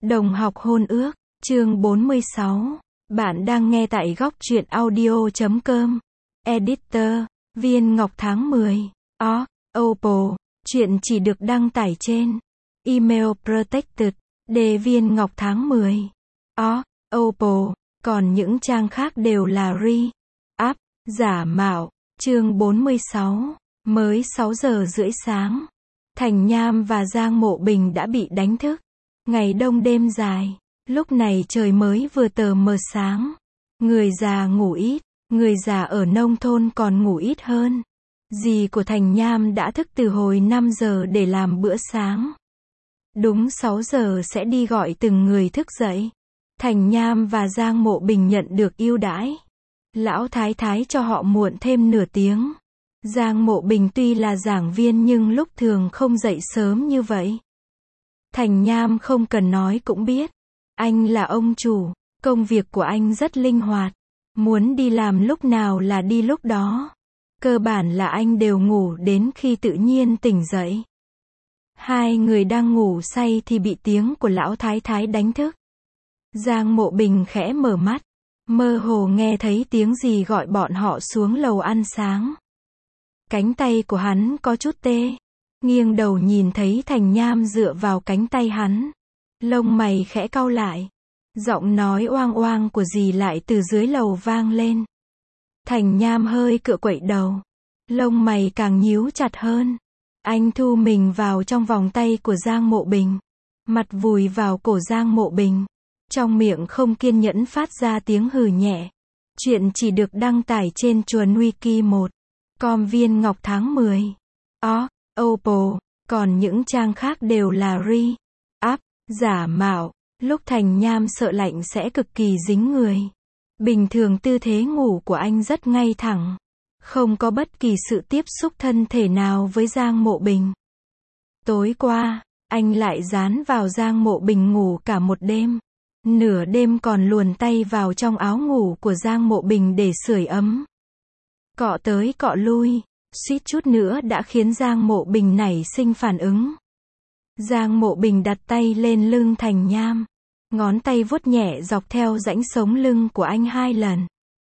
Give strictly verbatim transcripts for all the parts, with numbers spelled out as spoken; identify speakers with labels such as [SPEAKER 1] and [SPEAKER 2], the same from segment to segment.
[SPEAKER 1] Đồng học hôn ước, chương bốn mươi sáu. Bạn đang nghe tại góc truyện audio chấm com. Editor, Viên Ngọc tháng mười. O, Oppo. Chuyện chỉ được đăng tải trên email protected, đề Viên Ngọc tháng mười. O, Oppo. Còn những trang khác đều là re-up, giả mạo. Chương bốn mươi sáu. Mới sáu giờ rưỡi sáng. Thành Nham và Giang Mộ Bình đã bị đánh thức. Ngày đông đêm dài, lúc này trời mới vừa tờ mờ sáng. Người già ngủ ít, người già ở nông thôn còn ngủ ít hơn. Dì của Thành Nham đã thức từ hồi năm giờ để làm bữa sáng. Đúng sáu giờ sẽ đi gọi từng người thức dậy. Thành Nham và Giang Mộ Bình nhận được ưu đãi. Lão Thái Thái cho họ muộn thêm nửa tiếng. Giang Mộ Bình tuy là giảng viên nhưng lúc thường không dậy sớm như vậy. Thành Nham không cần nói cũng biết. Anh là ông chủ, công việc của anh rất linh hoạt. Muốn đi làm lúc nào là đi lúc đó. Cơ bản là anh đều ngủ đến khi tự nhiên tỉnh dậy. Hai người đang ngủ say thì bị tiếng của Lão Thái Thái đánh thức. Giang Mộ Bình khẽ mở mắt, mơ hồ nghe thấy tiếng gì gọi bọn họ xuống lầu ăn sáng. Cánh tay của hắn có chút tê. Nghiêng đầu nhìn thấy Thành Nham dựa vào cánh tay hắn. Lông mày khẽ cau lại. Giọng nói oang oang của dì lại từ dưới lầu vang lên. Thành Nham hơi cựa quậy đầu. Lông mày càng nhíu chặt hơn. Anh thu mình vào trong vòng tay của Giang Mộ Bình. Mặt vùi vào cổ Giang Mộ Bình. Trong miệng không kiên nhẫn phát ra tiếng hừ nhẹ. Chuyện chỉ được đăng tải trên Chuồn Wiki một. Com Viên Ngọc tháng mười. O, Oppo. Còn những trang khác đều là re-up, giả mạo. Lúc Thành Nham sợ lạnh sẽ cực kỳ dính người. Bình thường tư thế ngủ của anh rất ngay thẳng. Không có bất kỳ sự tiếp xúc thân thể nào với Giang Mộ Bình. Tối qua, anh lại dán vào Giang Mộ Bình ngủ cả một đêm. Nửa đêm còn luồn tay vào trong áo ngủ của Giang Mộ Bình để sưởi ấm. Cọ tới cọ lui, suýt chút nữa đã khiến Giang Mộ Bình nảy sinh phản ứng. Giang Mộ Bình đặt tay lên lưng Thành Nham. Ngón tay vuốt nhẹ dọc theo rãnh sống lưng của anh hai lần.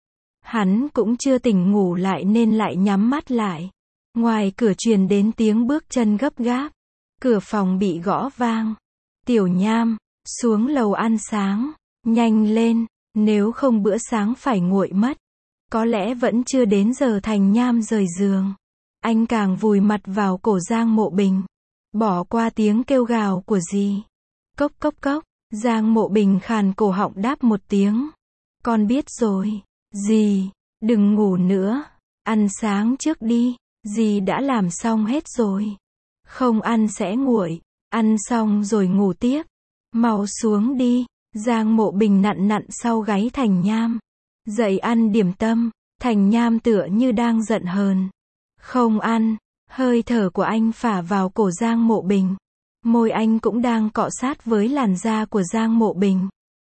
[SPEAKER 1] Hắn cũng chưa tỉnh ngủ lại nên lại nhắm mắt lại. Ngoài cửa truyền đến tiếng bước chân gấp gáp. Cửa phòng bị gõ vang. Tiểu Nham, xuống lầu ăn sáng. Nhanh lên, nếu không bữa sáng phải nguội mất. Có lẽ vẫn chưa đến giờ Thành Nham rời giường. Anh càng vùi mặt vào cổ Giang Mộ Bình. Bỏ qua tiếng kêu gào của dì. Cốc cốc cốc. Giang Mộ Bình khàn cổ họng đáp một tiếng. Con biết rồi. Dì, đừng ngủ nữa. Ăn sáng trước đi. Dì đã làm xong hết rồi. Không ăn sẽ nguội. Ăn xong rồi ngủ tiếp. Mau xuống đi. Giang Mộ Bình nặn nặn sau gáy Thành Nham. Dậy ăn điểm tâm. Thành Nham tựa như đang giận hờn. Không ăn. Hơi thở của anh phả vào cổ Giang Mộ Bình. Môi anh cũng đang cọ sát với làn da của Giang Mộ Bình.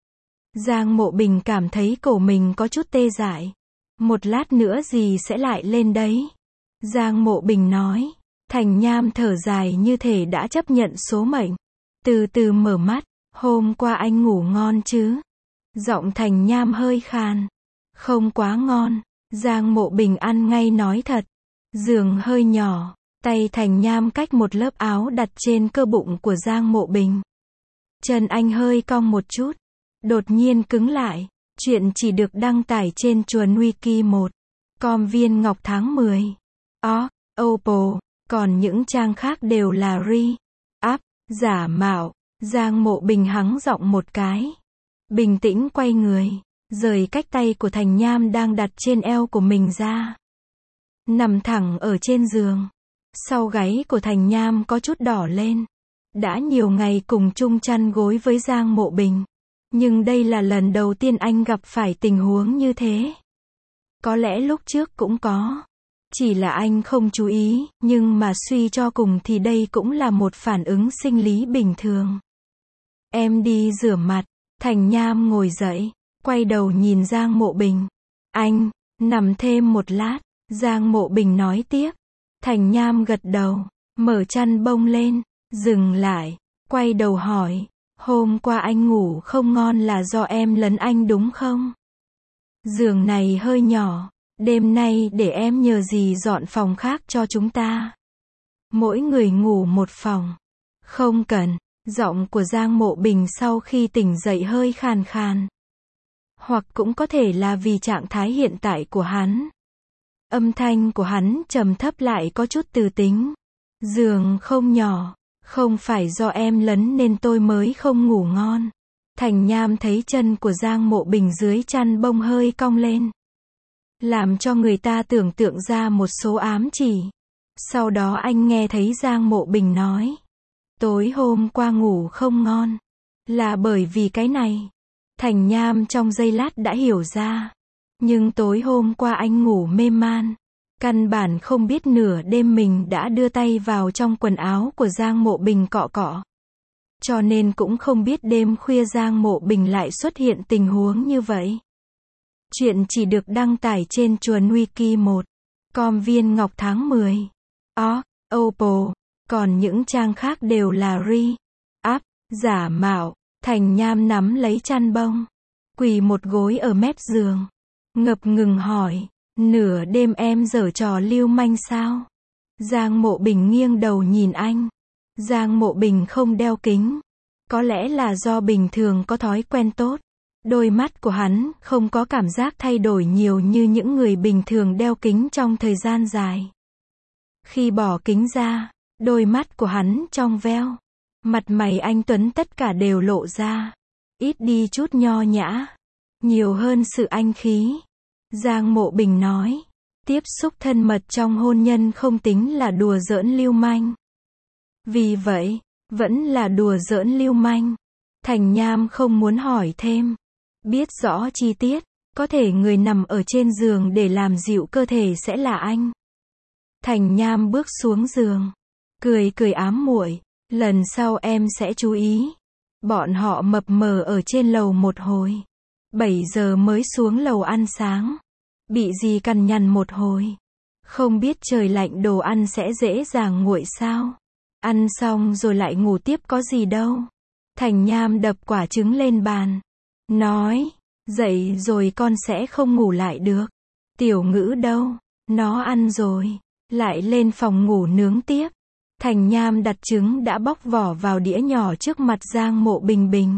[SPEAKER 1] Giang Mộ Bình cảm thấy cổ mình có chút tê dại. Một lát nữa dì sẽ lại lên đấy. Giang Mộ Bình nói. Thành Nham thở dài như thể đã chấp nhận số mệnh. Từ từ mở mắt. Hôm qua anh ngủ ngon chứ? Giọng Thành Nham hơi khàn. Không quá ngon. Giang Mộ Bình ăn ngay nói thật. Giường hơi nhỏ. Tay Thành Nham cách một lớp áo đặt trên cơ bụng của Giang Mộ Bình. Chân anh hơi cong một chút. Đột nhiên cứng lại. Chuyện chỉ được đăng tải trên Chuồn Wiki một. Com Viên Ngọc tháng mười. O, Oppo. Còn những trang khác đều là re-up, giả mạo. Giang Mộ Bình hắng giọng một cái. Bình tĩnh quay người. Rời cách tay của Thành Nham đang đặt trên eo của mình ra. Nằm thẳng ở trên giường. Sau gáy của Thành Nham có chút đỏ lên. Đã nhiều ngày cùng chung chăn gối với Giang Mộ Bình. Nhưng đây là lần đầu tiên anh gặp phải tình huống như thế. Có lẽ lúc trước cũng có. Chỉ là anh không chú ý, nhưng mà suy cho cùng thì đây cũng là một phản ứng sinh lý bình thường. Em đi rửa mặt. Thành Nham ngồi dậy, quay đầu nhìn Giang Mộ Bình. Anh, nằm thêm một lát. Giang Mộ Bình nói tiếp. Thành Nham gật đầu, mở chăn bông lên, dừng lại, quay đầu hỏi. Hôm qua anh ngủ không ngon là do em lấn anh đúng không? Giường này hơi nhỏ, đêm nay để em nhờ dì dọn phòng khác cho chúng ta. Mỗi người ngủ một phòng. Không cần, giọng của Giang Mộ Bình sau khi tỉnh dậy hơi khàn khàn. Hoặc cũng có thể là vì trạng thái hiện tại của hắn. Âm thanh của hắn trầm thấp lại có chút từ tính. Giường không nhỏ, không phải do em lấn nên tôi mới không ngủ ngon. Thành Nham thấy chân của Giang Mộ Bình dưới chăn bông hơi cong lên, làm cho người ta tưởng tượng ra một số ám chỉ. Sau đó anh nghe thấy Giang Mộ Bình nói, tối hôm qua ngủ không ngon, là bởi vì cái này. Thành Nham trong giây lát đã hiểu ra. Nhưng tối hôm qua anh ngủ mê man, căn bản không biết nửa đêm mình đã đưa tay vào trong quần áo của Giang Mộ Bình cọ cọ. Cho nên cũng không biết đêm khuya Giang Mộ Bình lại xuất hiện tình huống như vậy. Chuyện chỉ được đăng tải trên Chuồn Wiki một com Viên Ngọc tháng mười. Ó, Oppo. Còn những trang khác đều là re-up, giả mạo. Thành Nham nắm lấy chăn bông, quỳ một gối ở mép giường, ngập ngừng hỏi, nửa đêm em giở trò lưu manh sao? Giang Mộ Bình nghiêng đầu nhìn anh. Giang Mộ Bình không đeo kính. Có lẽ là do bình thường có thói quen tốt. Đôi mắt của hắn không có cảm giác thay đổi nhiều như những người bình thường đeo kính trong thời gian dài. Khi bỏ kính ra, đôi mắt của hắn trong veo. Mặt mày anh tuấn tất cả đều lộ ra. Ít đi chút nho nhã, nhiều hơn sự anh khí. Giang Mộ Bình nói, tiếp xúc thân mật trong hôn nhân không tính là đùa giỡn lưu manh. Vì vậy, vẫn là đùa giỡn lưu manh. Thành Nham không muốn hỏi thêm. Biết rõ chi tiết, có thể người nằm ở trên giường để làm dịu cơ thể sẽ là anh. Thành Nham bước xuống giường, cười cười ám muội, lần sau em sẽ chú ý. Bọn họ mập mờ ở trên lầu một hồi, bảy giờ mới xuống lầu ăn sáng. Bị gì cằn nhằn một hồi. Không biết trời lạnh đồ ăn sẽ dễ dàng nguội sao? Ăn xong rồi lại ngủ tiếp có gì đâu. Thành Nham đập quả trứng lên bàn, nói, dậy rồi con sẽ không ngủ lại được. Tiểu Ngữ đâu? Nó ăn rồi, lại lên phòng ngủ nướng tiếp. Thành Nham đặt trứng đã bóc vỏ vào đĩa nhỏ trước mặt Giang Mộ Bình Bình.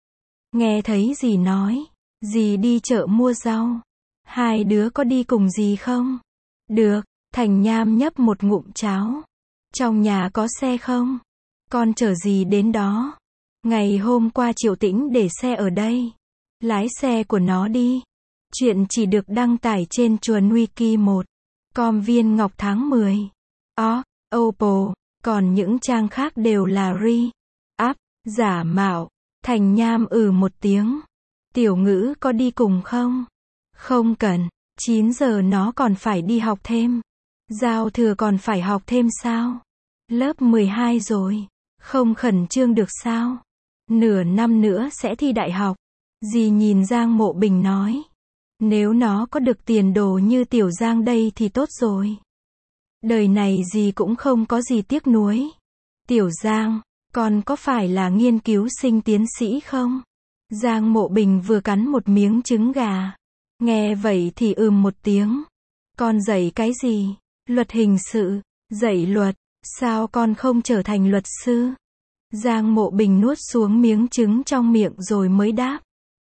[SPEAKER 1] Nghe thấy dì nói, dì đi chợ mua rau. Hai đứa có đi cùng dì không? Được, Thành Nham nhấp một ngụm cháo. Trong nhà có xe không? Con chở dì đến đó. Ngày hôm qua Triệu Tĩnh để xe ở đây. Lái xe của nó đi. Chuyện chỉ được đăng tải trên Chuồn Wiki một com Viên Ngọc tháng mười. Ó, Oppo. Còn những trang khác đều là re-up, giả mạo. Thành Nham ừ một tiếng. Tiểu Ngữ có đi cùng không? Không cần, chín giờ nó còn phải đi học thêm. Giao thừa còn phải học thêm sao? Lớp mười hai rồi, không khẩn trương được sao? Nửa năm nữa sẽ thi đại học. Dì nhìn Giang Mộ Bình nói, nếu nó có được tiền đồ như Tiểu Giang đây thì tốt rồi. Đời này dì cũng không có gì tiếc nuối. Tiểu Giang, con có phải là nghiên cứu sinh tiến sĩ không? Giang Mộ Bình vừa cắn một miếng trứng gà. Nghe vậy thì ừm một tiếng. Con dạy cái gì? Luật hình sự, dạy luật, sao con không trở thành luật sư? Giang Mộ Bình nuốt xuống miếng trứng trong miệng rồi mới đáp.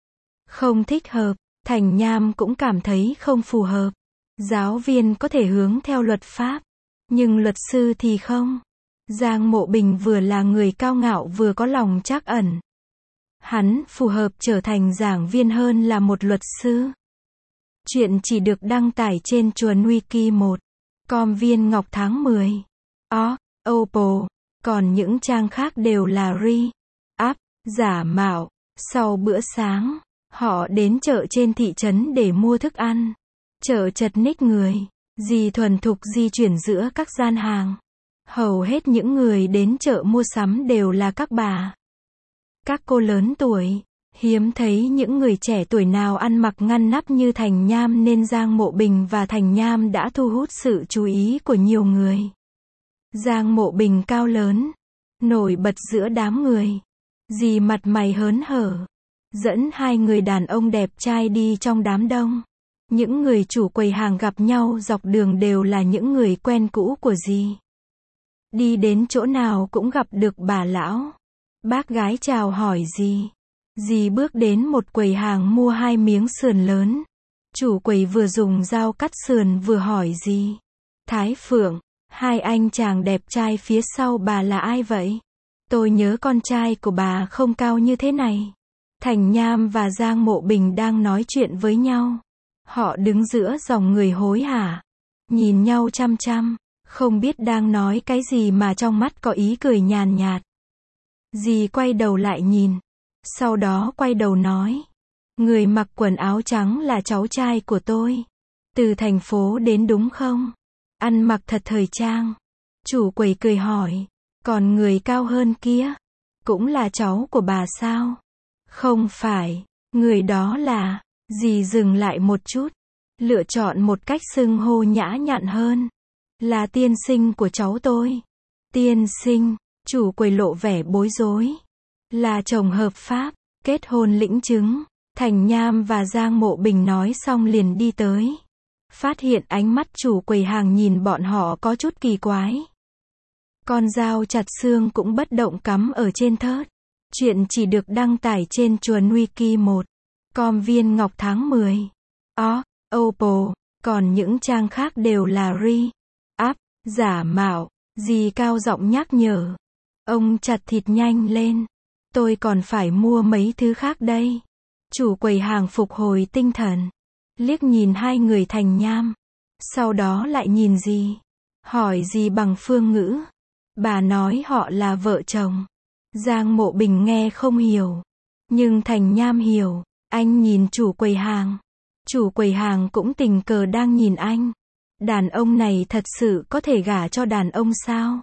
[SPEAKER 1] Không thích hợp. Thành Nham cũng cảm thấy không phù hợp. Giáo viên có thể hướng theo luật pháp, nhưng luật sư thì không. Giang Mộ Bình vừa là người cao ngạo vừa có lòng trắc ẩn. Hắn phù hợp trở thành giảng viên hơn là một luật sư. Chuyện chỉ được đăng tải trên Chuồn Wiki một com Viên Ngọc tháng mười. Ó, Oppo. Còn những trang khác đều là re-up, giả mạo. Sau bữa sáng, họ đến chợ trên thị trấn để mua thức ăn. Chợ chật ních người. Dì thuần thục di chuyển giữa các gian hàng. Hầu hết những người đến chợ mua sắm đều là các bà, các cô lớn tuổi. Hiếm thấy những người trẻ tuổi nào ăn mặc ngăn nắp như Thành Nham nên Giang Mộ Bình và Thành Nham đã thu hút sự chú ý của nhiều người. Giang Mộ Bình cao lớn, nổi bật giữa đám người. Dì mặt mày hớn hở, dẫn hai người đàn ông đẹp trai đi trong đám đông. Những người chủ quầy hàng gặp nhau dọc đường đều là những người quen cũ của dì. Đi đến chỗ nào cũng gặp được bà lão. Bác gái chào hỏi dì. Dì bước đến một quầy hàng mua hai miếng sườn lớn. Chủ quầy vừa dùng dao cắt sườn vừa hỏi dì. Thái Phượng, hai anh chàng đẹp trai phía sau bà là ai vậy? Tôi nhớ con trai của bà không cao như thế này. Thành Nham và Giang Mộ Bình đang nói chuyện với nhau. Họ đứng giữa dòng người hối hả, nhìn nhau chăm chăm, không biết đang nói cái gì mà trong mắt có ý cười nhàn nhạt. Dì quay đầu lại nhìn, sau đó quay đầu nói, người mặc quần áo trắng là cháu trai của tôi, từ thành phố đến đúng không? Ăn mặc thật thời trang. Chủ quầy cười hỏi, còn người cao hơn kia, cũng là cháu của bà sao? Không phải, người đó là... Dì dừng lại một chút, lựa chọn một cách xưng hô nhã nhặn hơn. Là tiên sinh của cháu tôi. Tiên sinh, chủ quầy lộ vẻ bối rối. Là chồng hợp pháp, kết hôn lĩnh chứng. Thành Nham và Giang Mộ Bình nói xong liền đi tới. Phát hiện ánh mắt chủ quầy hàng nhìn bọn họ có chút kỳ quái. Con dao chặt xương cũng bất động cắm ở trên thớt. Chuyện chỉ được đăng tải trên Chuồn Wiki một. Com Viên Ngọc tháng mười. O, Oppo, còn những trang khác đều là re-up, giả mạo. Dì cao giọng nhắc nhở. Ông chặt thịt nhanh lên. Tôi còn phải mua mấy thứ khác đây. Chủ quầy hàng phục hồi tinh thần. Liếc nhìn hai người Thành Nham. Sau đó lại nhìn dì. Hỏi dì bằng phương ngữ. Bà nói họ là vợ chồng. Giang Mộ Bình nghe không hiểu. Nhưng Thành Nham hiểu. Anh nhìn chủ quầy hàng. Chủ quầy hàng cũng tình cờ đang nhìn anh. Đàn ông này thật sự có thể gả cho đàn ông sao?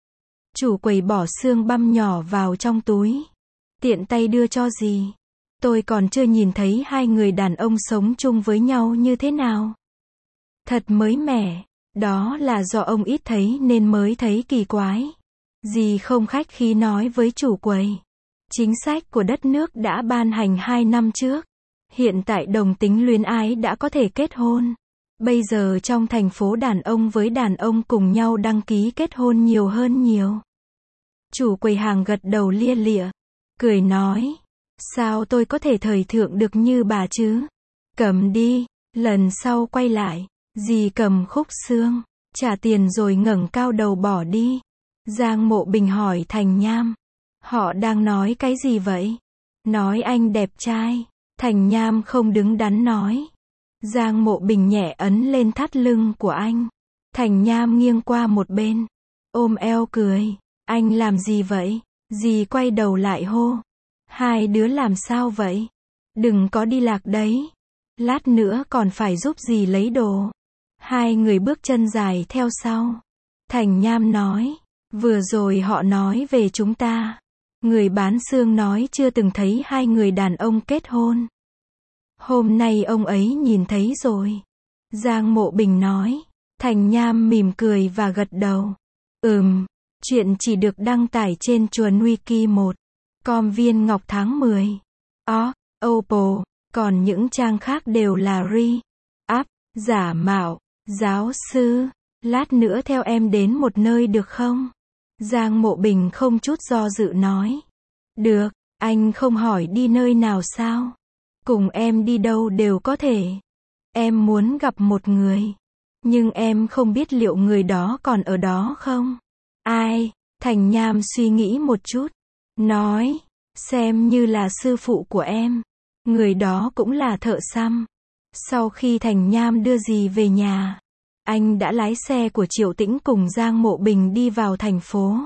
[SPEAKER 1] Chủ quầy bỏ xương băm nhỏ vào trong túi. Tiện tay đưa cho dì. Tôi còn chưa nhìn thấy hai người đàn ông sống chung với nhau như thế nào. Thật mới mẻ. Đó là do ông ít thấy nên mới thấy kỳ quái. Dì không khách khí nói với chủ quầy. Chính sách của đất nước đã ban hành hai năm trước. Hiện tại đồng tính luyến ái đã có thể kết hôn. Bây giờ trong thành phố đàn ông với đàn ông cùng nhau đăng ký kết hôn nhiều hơn nhiều. Chủ quầy hàng gật đầu lia lịa. Cười nói. Sao tôi có thể thời thượng được như bà chứ? Cầm đi. Lần sau quay lại. Dì cầm khúc xương. Trả tiền rồi ngẩng cao đầu bỏ đi. Giang Mộ Bình hỏi Thành Nham. Họ đang nói cái gì vậy? Nói anh đẹp trai. Thành Nham không đứng đắn nói. Giang Mộ Bình nhẹ ấn lên thắt lưng của anh. Thành Nham nghiêng qua một bên. Ôm eo cười. Anh làm gì vậy? Dì quay đầu lại hô. Hai đứa làm sao vậy? Đừng có đi lạc đấy. Lát nữa còn phải giúp dì lấy đồ. Hai người bước chân dài theo sau. Thành Nham nói. Vừa rồi họ nói về chúng ta. Người bán xương nói chưa từng thấy hai người đàn ông kết hôn. Hôm nay ông ấy nhìn thấy rồi. Giang Mộ Bình nói. Thành Nham mỉm cười và gật đầu. Ừm, chuyện chỉ được đăng tải trên Chuồn Wiki một. Com Viên Ngọc tháng mười. O, Oppo, còn những trang khác đều là re-up, giả mạo. Giáo sư, lát nữa theo em đến một nơi được không? Giang Mộ Bình không chút do dự nói. Được, anh không hỏi đi nơi nào sao? Cùng em đi đâu đều có thể. Em muốn gặp một người. Nhưng em không biết liệu người đó còn ở đó không? Ai? Thành Nham suy nghĩ một chút. Nói, xem như là sư phụ của em. Người đó cũng là thợ xăm. Sau khi Thành Nham đưa dì về nhà, anh đã lái xe của Triệu Tĩnh cùng Giang Mộ Bình đi vào thành phố.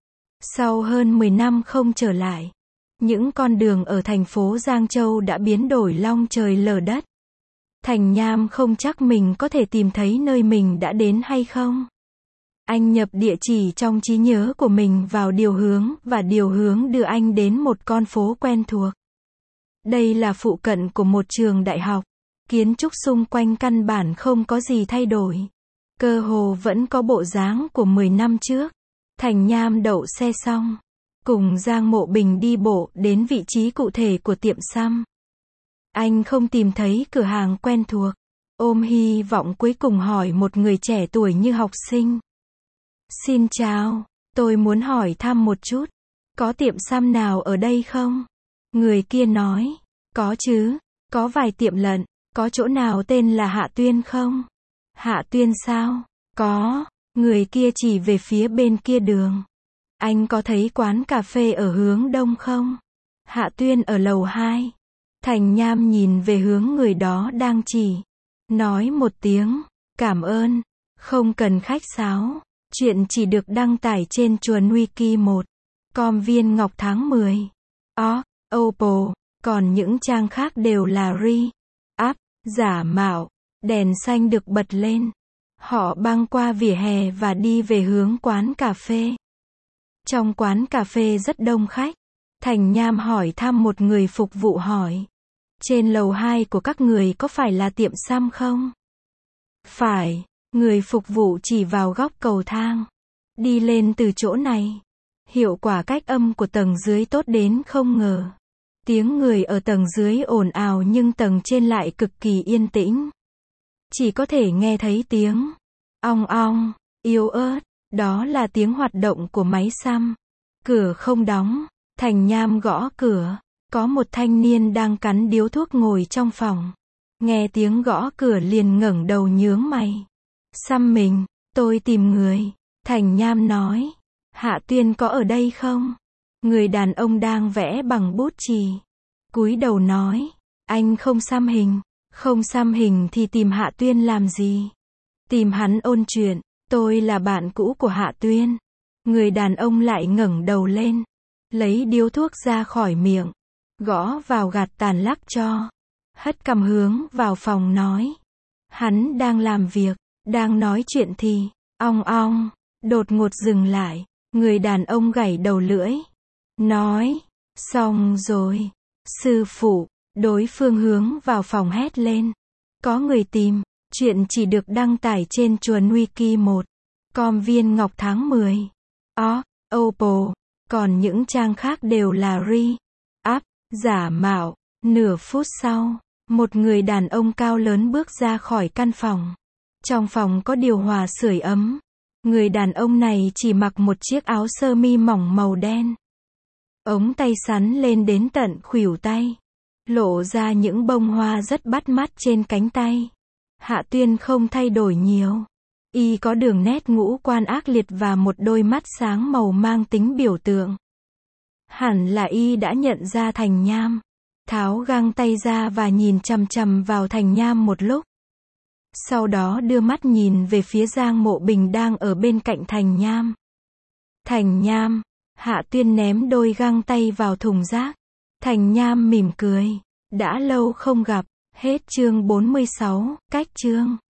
[SPEAKER 1] Sau hơn mười năm không trở lại, những con đường ở thành phố Giang Châu đã biến đổi long trời lở đất. Thành Nham không chắc mình có thể tìm thấy nơi mình đã đến hay không. Anh nhập địa chỉ trong trí nhớ của mình vào điều hướng và điều hướng đưa anh đến một con phố quen thuộc. Đây là phụ cận của một trường đại học. Kiến trúc xung quanh căn bản không có gì thay đổi. Cơ hồ vẫn có bộ dáng của mười năm trước. Thành Nham đậu xe xong. cùng Giang Mộ Bình đi bộ đến vị trí cụ thể của tiệm xăm. Anh không tìm thấy cửa hàng quen thuộc, ôm hy vọng cuối cùng hỏi một người trẻ tuổi như học sinh. Xin chào, tôi muốn hỏi thăm một chút, có tiệm xăm nào ở đây không? Người kia nói, có chứ, có vài tiệm lận, có chỗ nào tên là Hạ Tuyên không? Hạ Tuyên sao? Có, người kia chỉ về phía bên kia đường. Anh có thấy quán cà phê ở hướng đông không? Hạ Tuyên ở lầu hai. Thành Nham nhìn về hướng người đó đang chỉ. Nói một tiếng, cảm ơn, không cần khách sáo. Chuyện chỉ được đăng tải trên Chuồn Wiki một. Com Viên Ngọc tháng mười. O, Oppo, còn những trang khác đều là re-up, giả mạo. Đèn xanh được bật lên. Họ băng qua vỉa hè và đi về hướng quán cà phê. Trong quán cà phê rất đông khách. Thành Nham hỏi thăm một người phục vụ hỏi. Trên lầu hai của các người có phải là tiệm xăm không? Phải, người phục vụ chỉ vào góc cầu thang. Đi lên từ chỗ này. Hiệu quả cách âm của tầng dưới tốt đến không ngờ. Tiếng người ở tầng dưới ồn ào nhưng tầng trên lại cực kỳ yên tĩnh. Chỉ có thể nghe thấy tiếng ong ong, yếu ớt, đó là tiếng hoạt động của máy xăm. Cửa không đóng, Thành Nham gõ cửa, có một thanh niên đang cắn điếu thuốc ngồi trong phòng. Nghe tiếng gõ cửa liền ngẩng đầu nhướng mày. Xăm mình, tôi tìm người, Thành Nham nói. Hạ Tuyên có ở đây không? Người đàn ông đang vẽ bằng bút chì. Cúi đầu nói, anh không xăm hình. Không xăm hình thì tìm Hạ Tuyên làm gì? Tìm hắn ôn chuyện, tôi là bạn cũ của Hạ Tuyên. Người đàn ông lại ngẩng đầu lên, lấy điếu thuốc ra khỏi miệng, gõ vào gạt tàn lắc cho, hất cằm hướng vào phòng nói. Hắn đang làm việc, đang nói chuyện thì, ong ong, đột ngột dừng lại, người đàn ông gảy đầu lưỡi, nói, xong rồi, sư phụ. Đối phương hướng vào phòng hét lên. Có người tìm, chuyện chỉ được đăng tải trên Chuồn Wiki một. Com Viên Ngọc tháng mười. O, Oppo, còn những trang khác đều là re-up, giả mạo. Nửa phút sau, một người đàn ông cao lớn bước ra khỏi căn phòng. Trong phòng có điều hòa sưởi ấm. Người đàn ông này chỉ mặc một chiếc áo sơ mi mỏng màu đen. Ống tay sắn lên đến tận khuỷu tay. Lộ ra những bông hoa rất bắt mắt trên cánh tay. Hạ Tuyên không thay đổi nhiều. Y có đường nét ngũ quan ác liệt và một đôi mắt sáng màu mang tính biểu tượng. Hẳn là Y đã nhận ra Thành Nham. Tháo găng tay ra và nhìn chằm chằm vào Thành Nham một lúc. Sau đó đưa mắt nhìn về phía Giang Mộ Bình đang ở bên cạnh Thành Nham. Thành Nham, Hạ Tuyên ném đôi găng tay vào thùng rác. Thành Nham mỉm cười. Đã lâu không gặp. Hết chương bốn mươi sáu, cách chương.